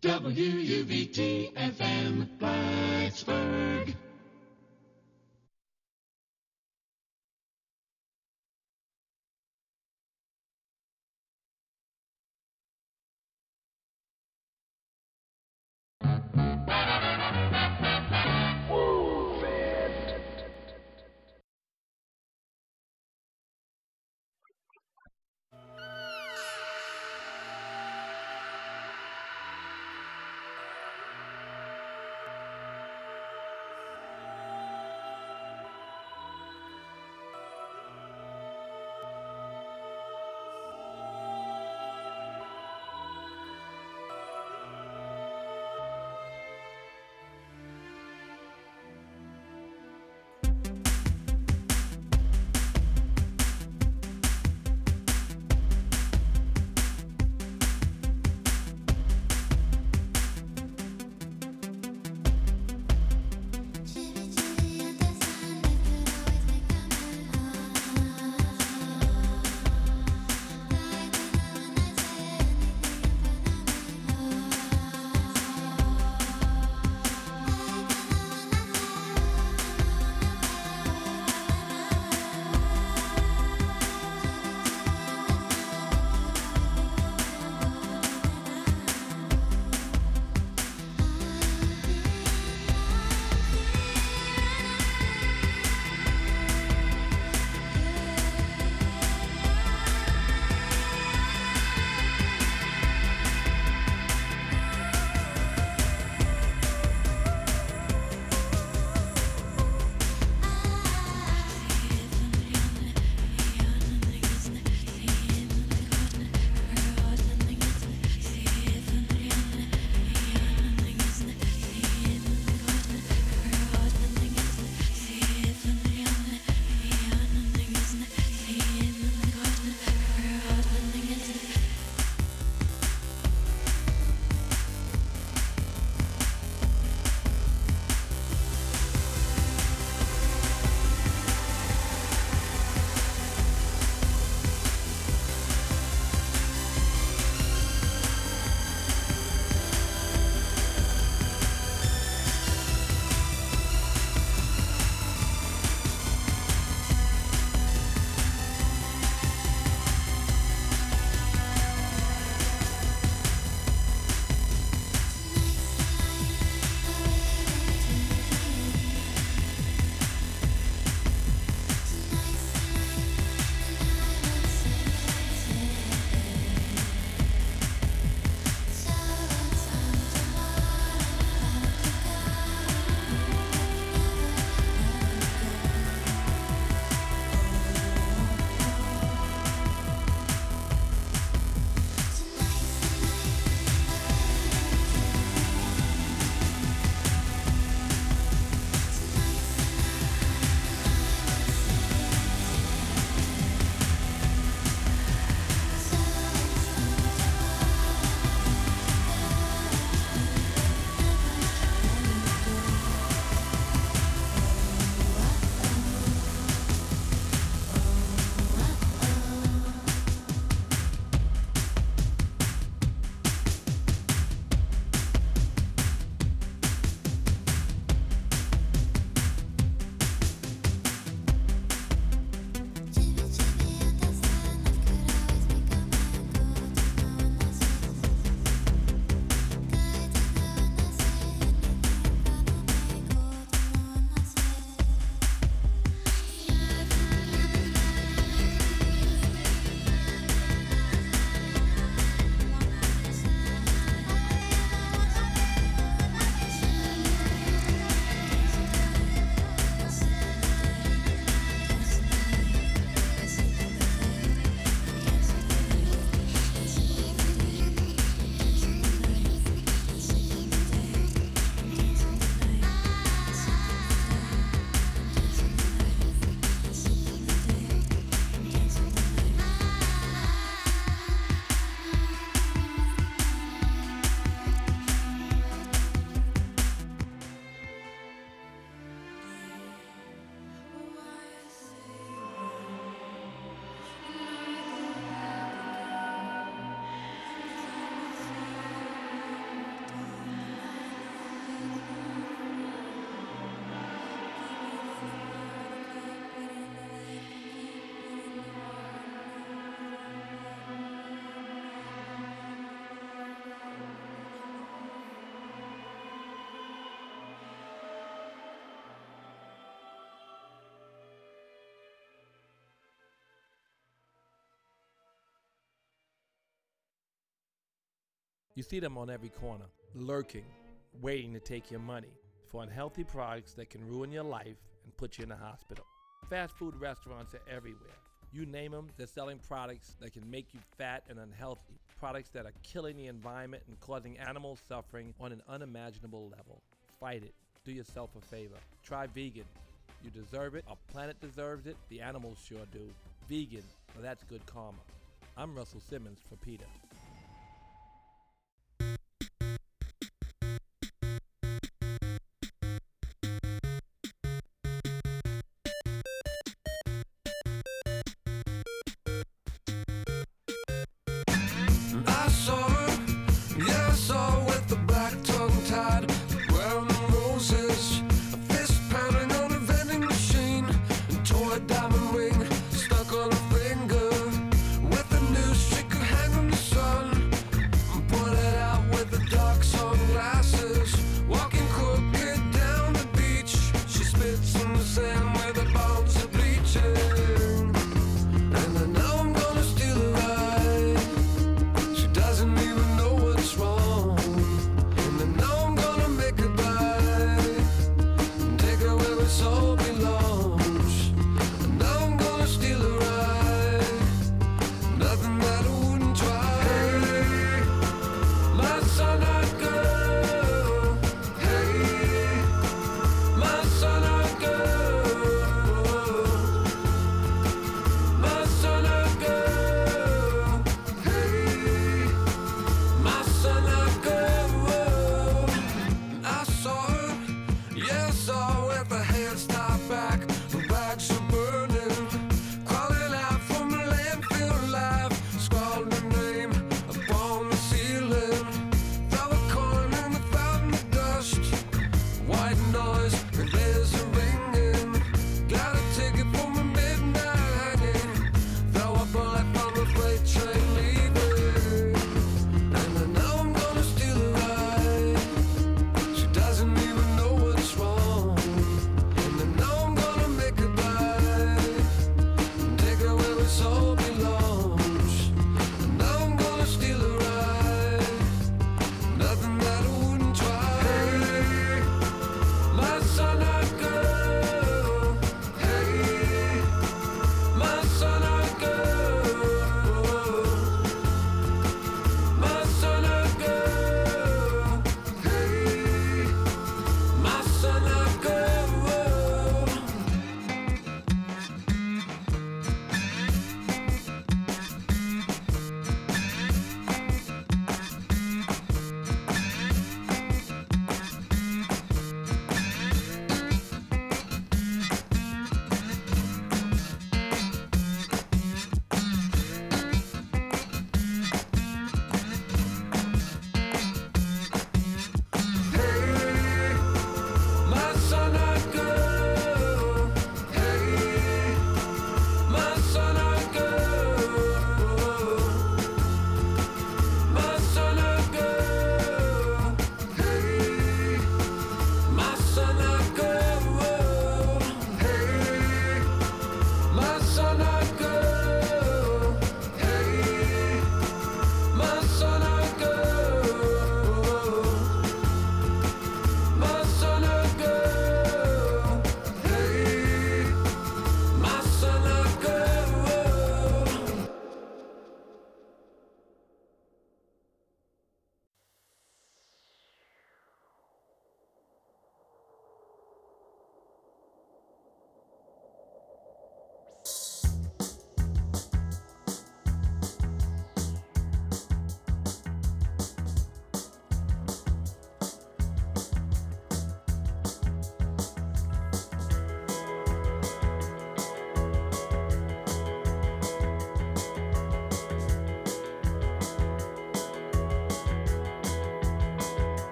WUVT-FM, Plattsburgh. You see them on every corner, lurking, waiting to take your money for unhealthy products that can ruin your life and put you in the hospital. Fast food restaurants are everywhere. You name them, they're selling products that can make you fat and unhealthy, products that are killing the environment and causing animal suffering on an unimaginable level. Fight it. Do yourself a favor. Try vegan. You deserve it. Our planet deserves it. The animals sure do. Vegan. Well, that's good karma. I'm Russell Simmons for PETA. She doesn't even know what's wrong.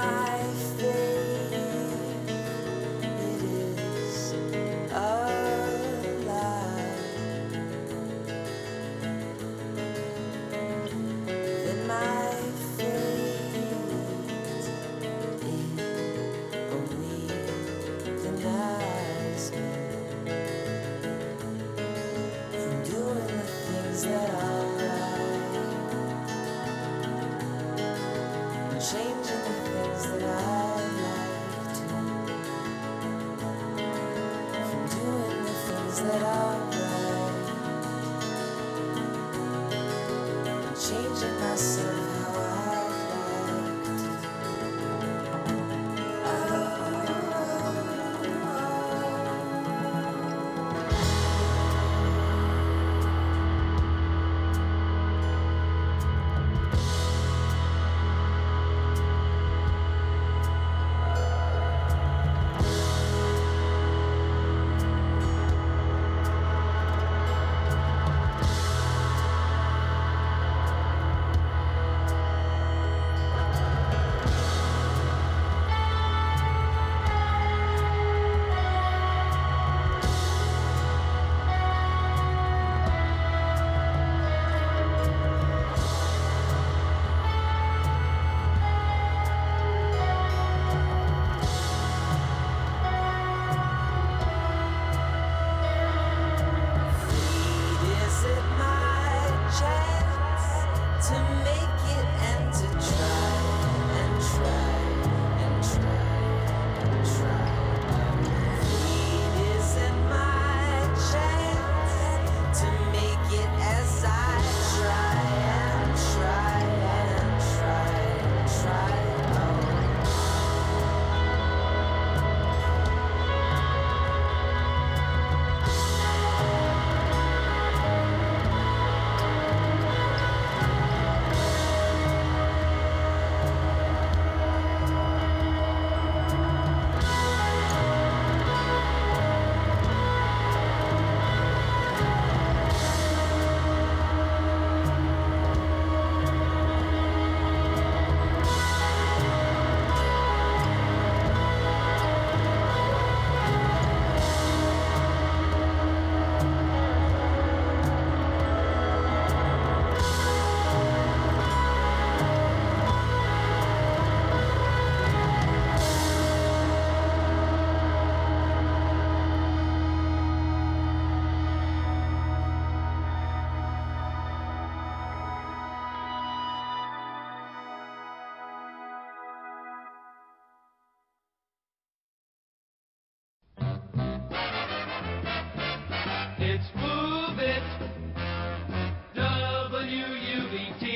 my faith, it is alive. Then my fate, it only denies me from doing the things that are right, and changing the things that I like to, from doing the things that are right, and changing myself how I like to. Is it my chance to make it and to try and try and try and try? Is it my chance to make it as I try and try and try and try? It's Move It, WUBT.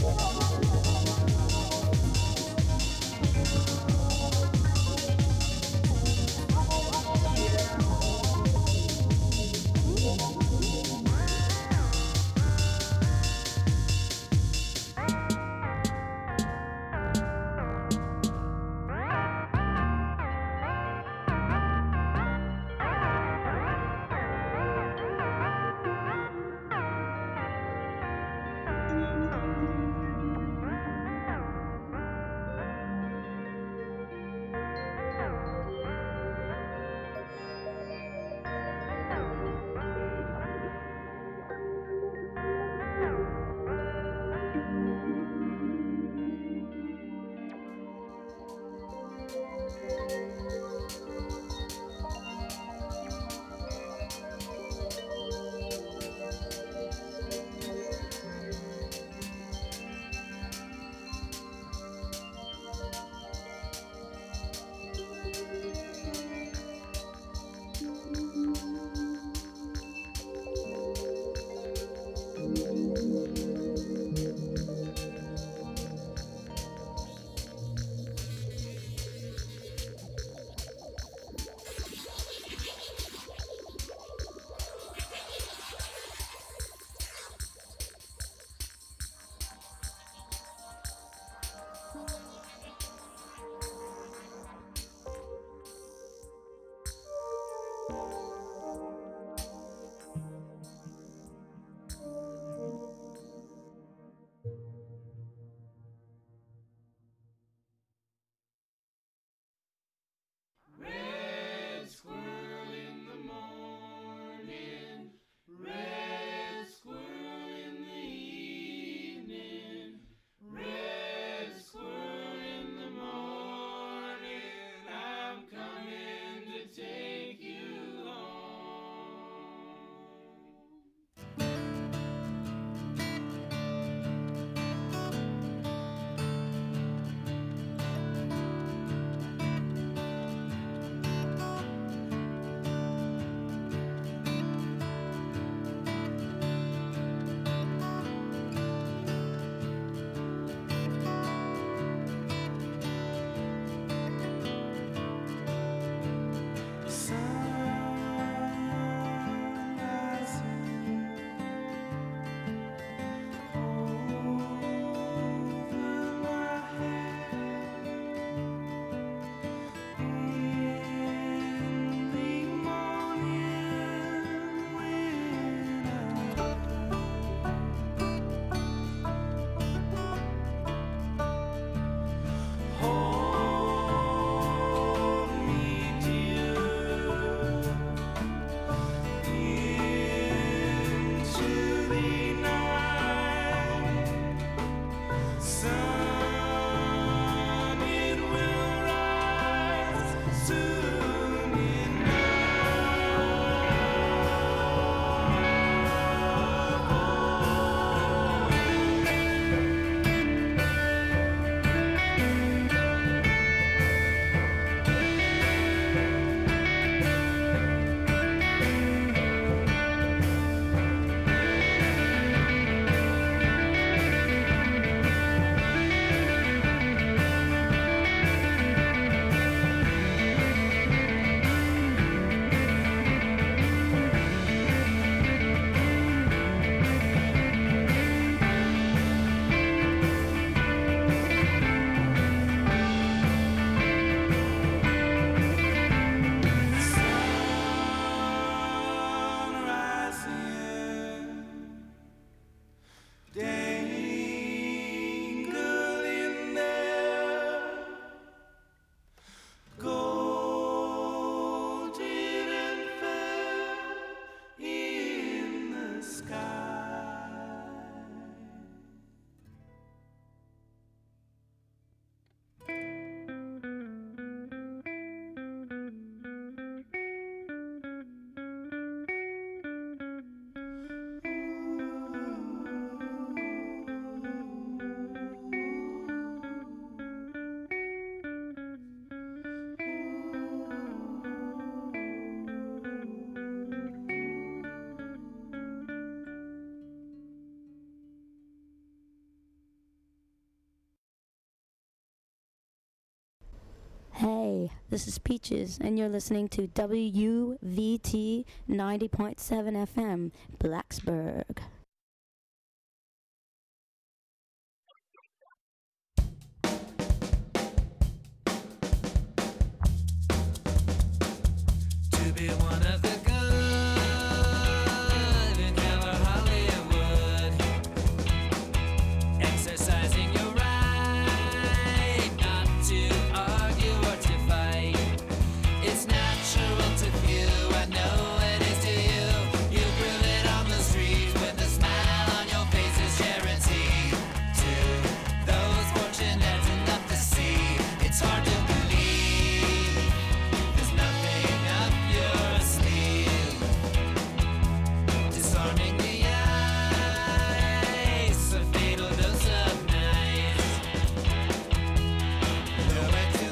Red squirrel in the morning, red squirrel in the evening, red squirrel in the morning, I'm coming to take you home. Hey, this is Peaches, and you're listening to WVT 90.7 FM, Blacksburg. To be one of the good in Keller Hollywood, exercising your right not to argue or to fight. It's natural to few, I know it is to you. You prove it on the street with a smile on your face is charity. To those fortunate enough to see, it's hard to believe there's nothing up your sleeve. Disarming the ice, a fatal dose of nice. Nowhere to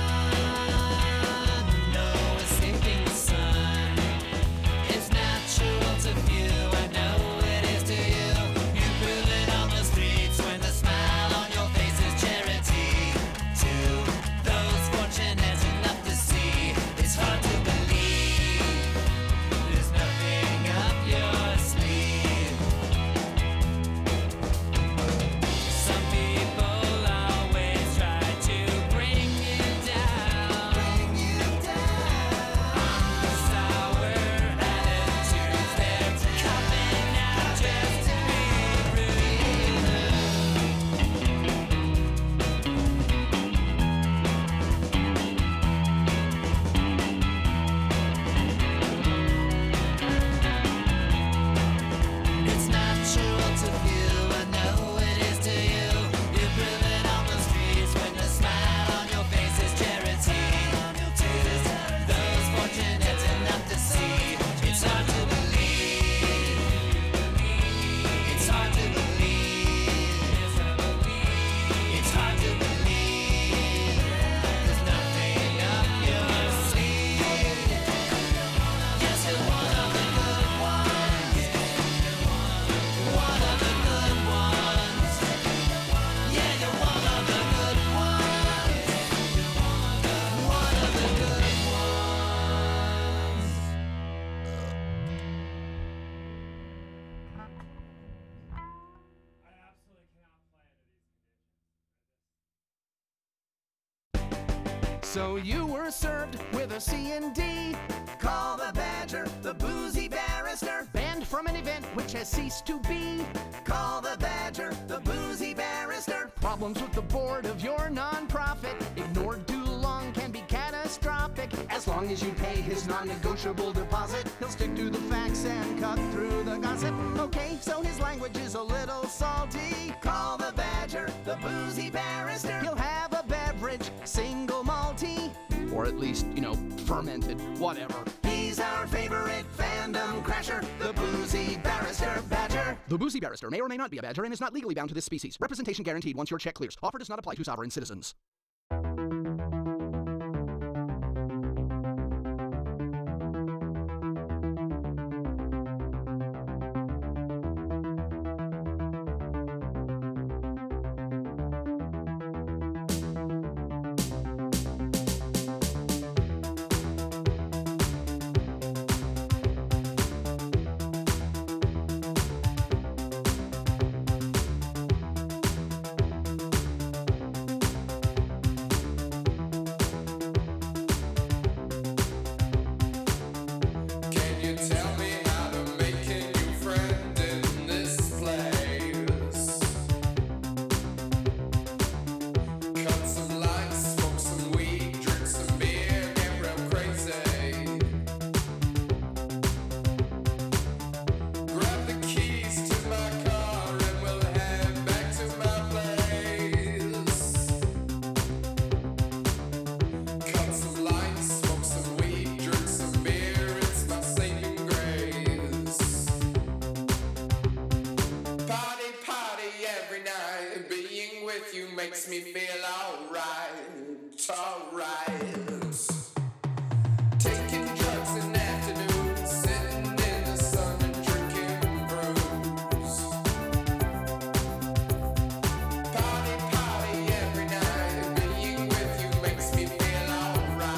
run, no escaping the sun. It's natural to few, I know it is to you. You prove it on the streets when the smile on your face is charity. To those fortunate enough to see, it's hard to believe there's nothing up your sleeve. Some people always try to bring you down. Sour attitudes, they're coming out just to be rude. It's natural to few, I know it is to you. You prove it on the streets when the smile on your face is charity. To those fortunate enough to see, it's hard to believe. It's hard to believe. It's hard to believe there's nothing up your sleeve. Yes, you're one of the good ones. One of the good ones. Yeah, you're one of the good ones. One of the good ones. So you were served with a C&D. Call the Badger, the boozy barrister. Banned from an event which has ceased to be. Call the Badger, the boozy barrister. Problems with the board of your nonprofit. Ignored too long can be catastrophic. As long as you pay his non-negotiable deposit, he'll stick to the facts and cut through the gossip. Okay, so his language is a little salty. Call the Badger, the boozy barrister. He'll have a beverage, single malty. Or at least, fermented, whatever. He's our favorite fandom crasher, the boozy barrister badger. The boozy barrister may or may not be a badger and is not legally bound to this species. Representation guaranteed once your check clears. Offer does not apply to sovereign citizens. makes me feel alright, alright. Taking drugs in afternoons, sitting in the sun and drinking brews. Party, party every night, being with you makes me feel alright.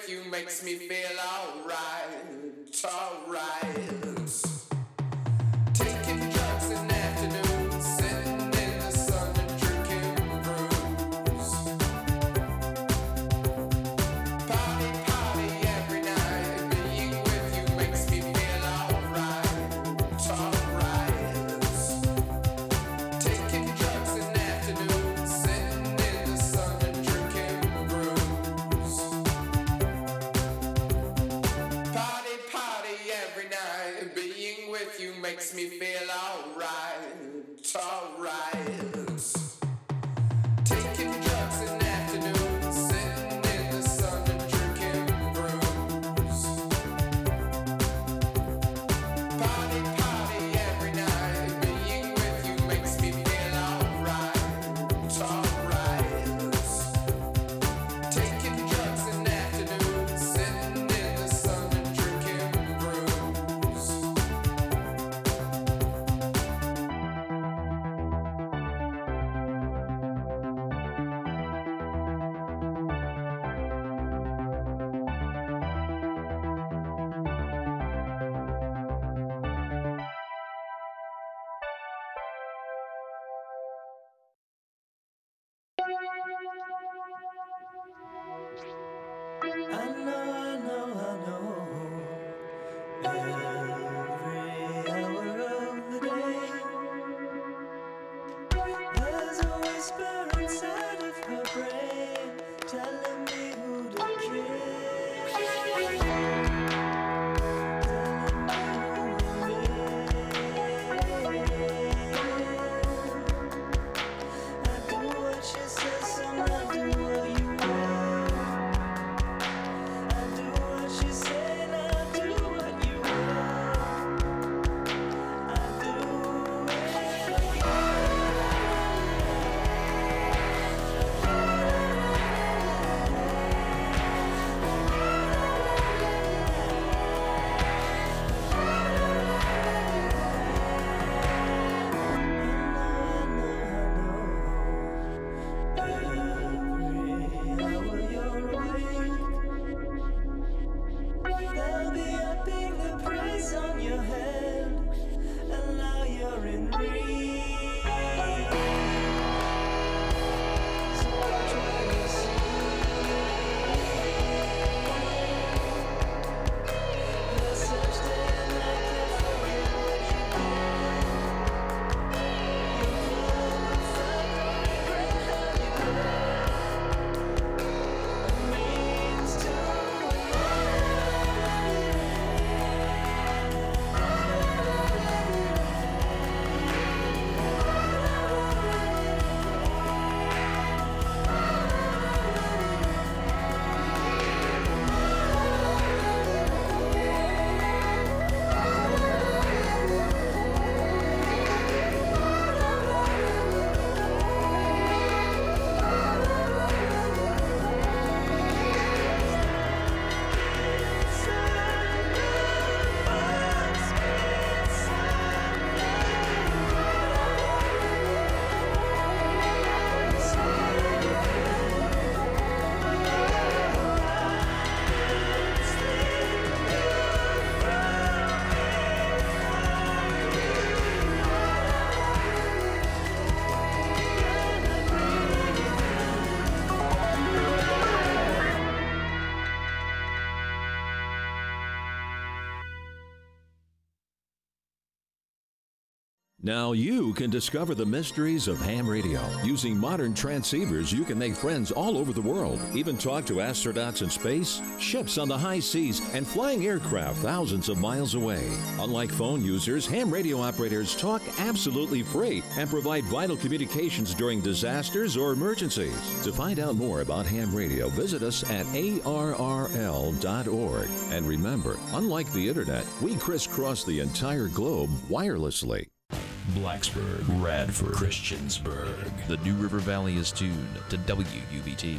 with you makes me feel alright, alright. Taking drugs in afternoons, sitting in the sun and drinking brews. Party, party every night, being with you makes me feel alright, alright. Taking drugs in afternoons, sitting in the sun and drinking brews. Party, party every night, being with you makes me feel alright, alright. Taking drugs in afternoons, sitting in the sun and drinking brews. Party, party every night, being with you makes me feel alright, alright. Taking drugs in afternoons, sitting in the sun and drinking brews. I know, every hour of the day, there's a whisper inside of her brain, telling me who to kiss, telling me who to live. I do what she says and I do what you want. I do what she said, I do what you want. I do every hour you're awake. They'll be upping the price on your head, and now you're in reach. So watch what you see. They'll search day and night, can't forget what you did. You'll pull up and regret how you did. A means to Now you can discover the mysteries of ham radio. Using modern transceivers, you can make friends all over the world, even talk to astronauts in space, ships on the high seas, and flying aircraft thousands of miles away. Unlike phone users, ham radio operators talk absolutely free and provide vital communications during disasters or emergencies. To find out more about ham radio, visit us at arrl.org. And remember, unlike the internet, we crisscross the entire globe wirelessly. Blacksburg, Radford, Christiansburg. The New River Valley is tuned to WUVT.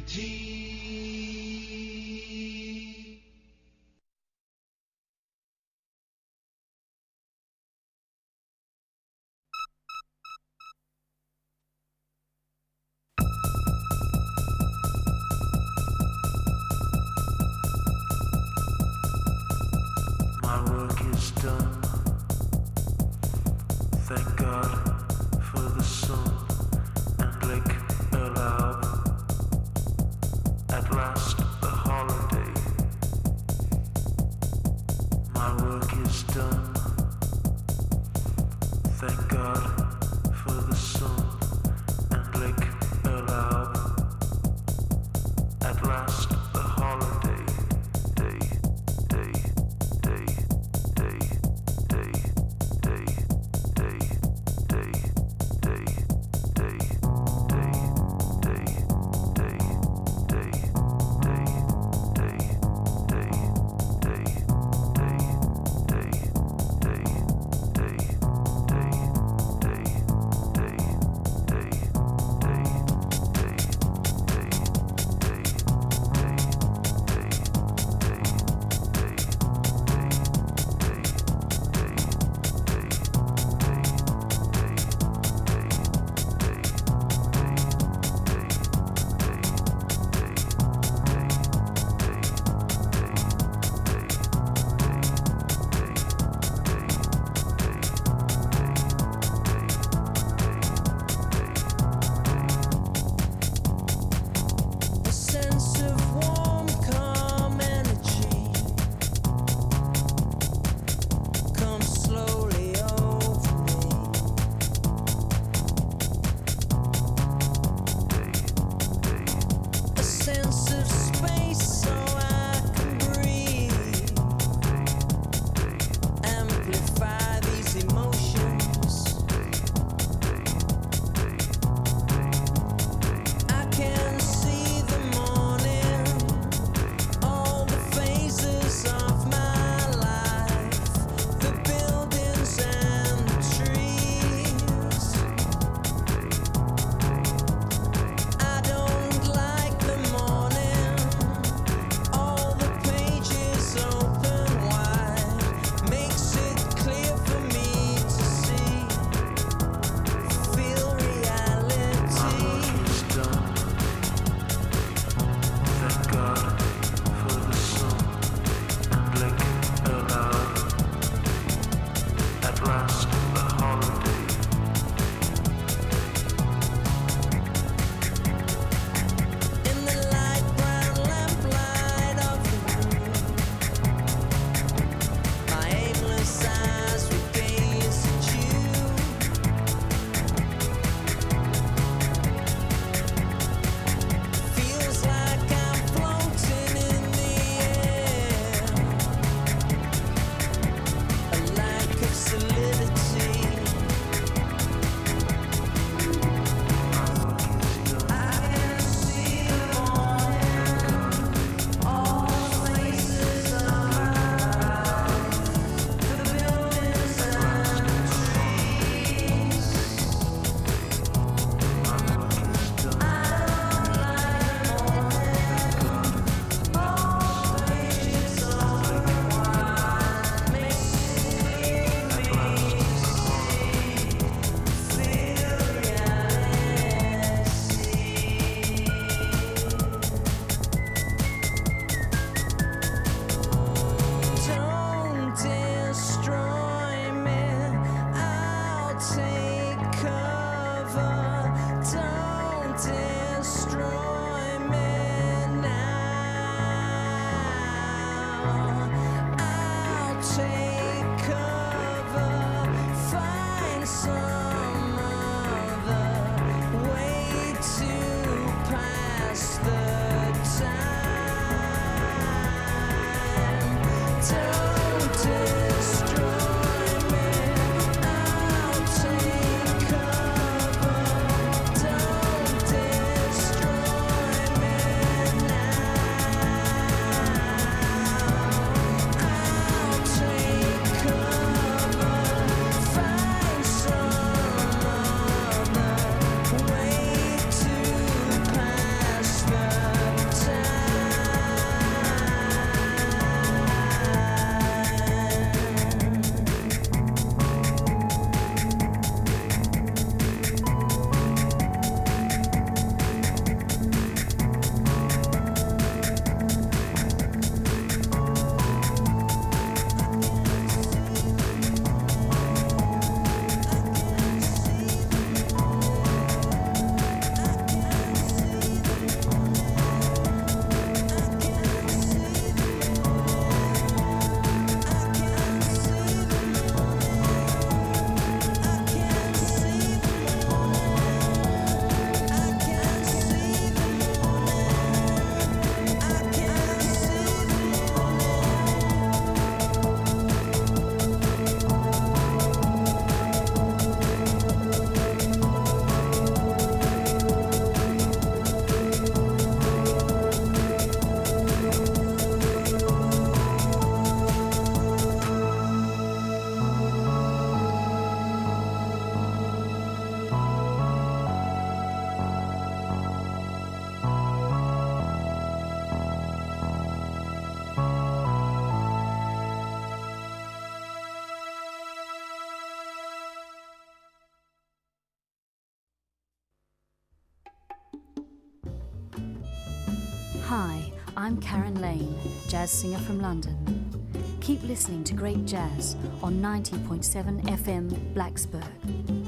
My work is done. Thank God for the sun and Lake Erlab. At last, the holiday. My work is done. Thank God for the sun and Lake Erlab. At last, the holiday. Day, day, day, day, day, day, day, day, day, day, solidity. Hi, I'm Karen Lane, jazz singer from London. Keep listening to great jazz on 90.7 FM Blacksburg.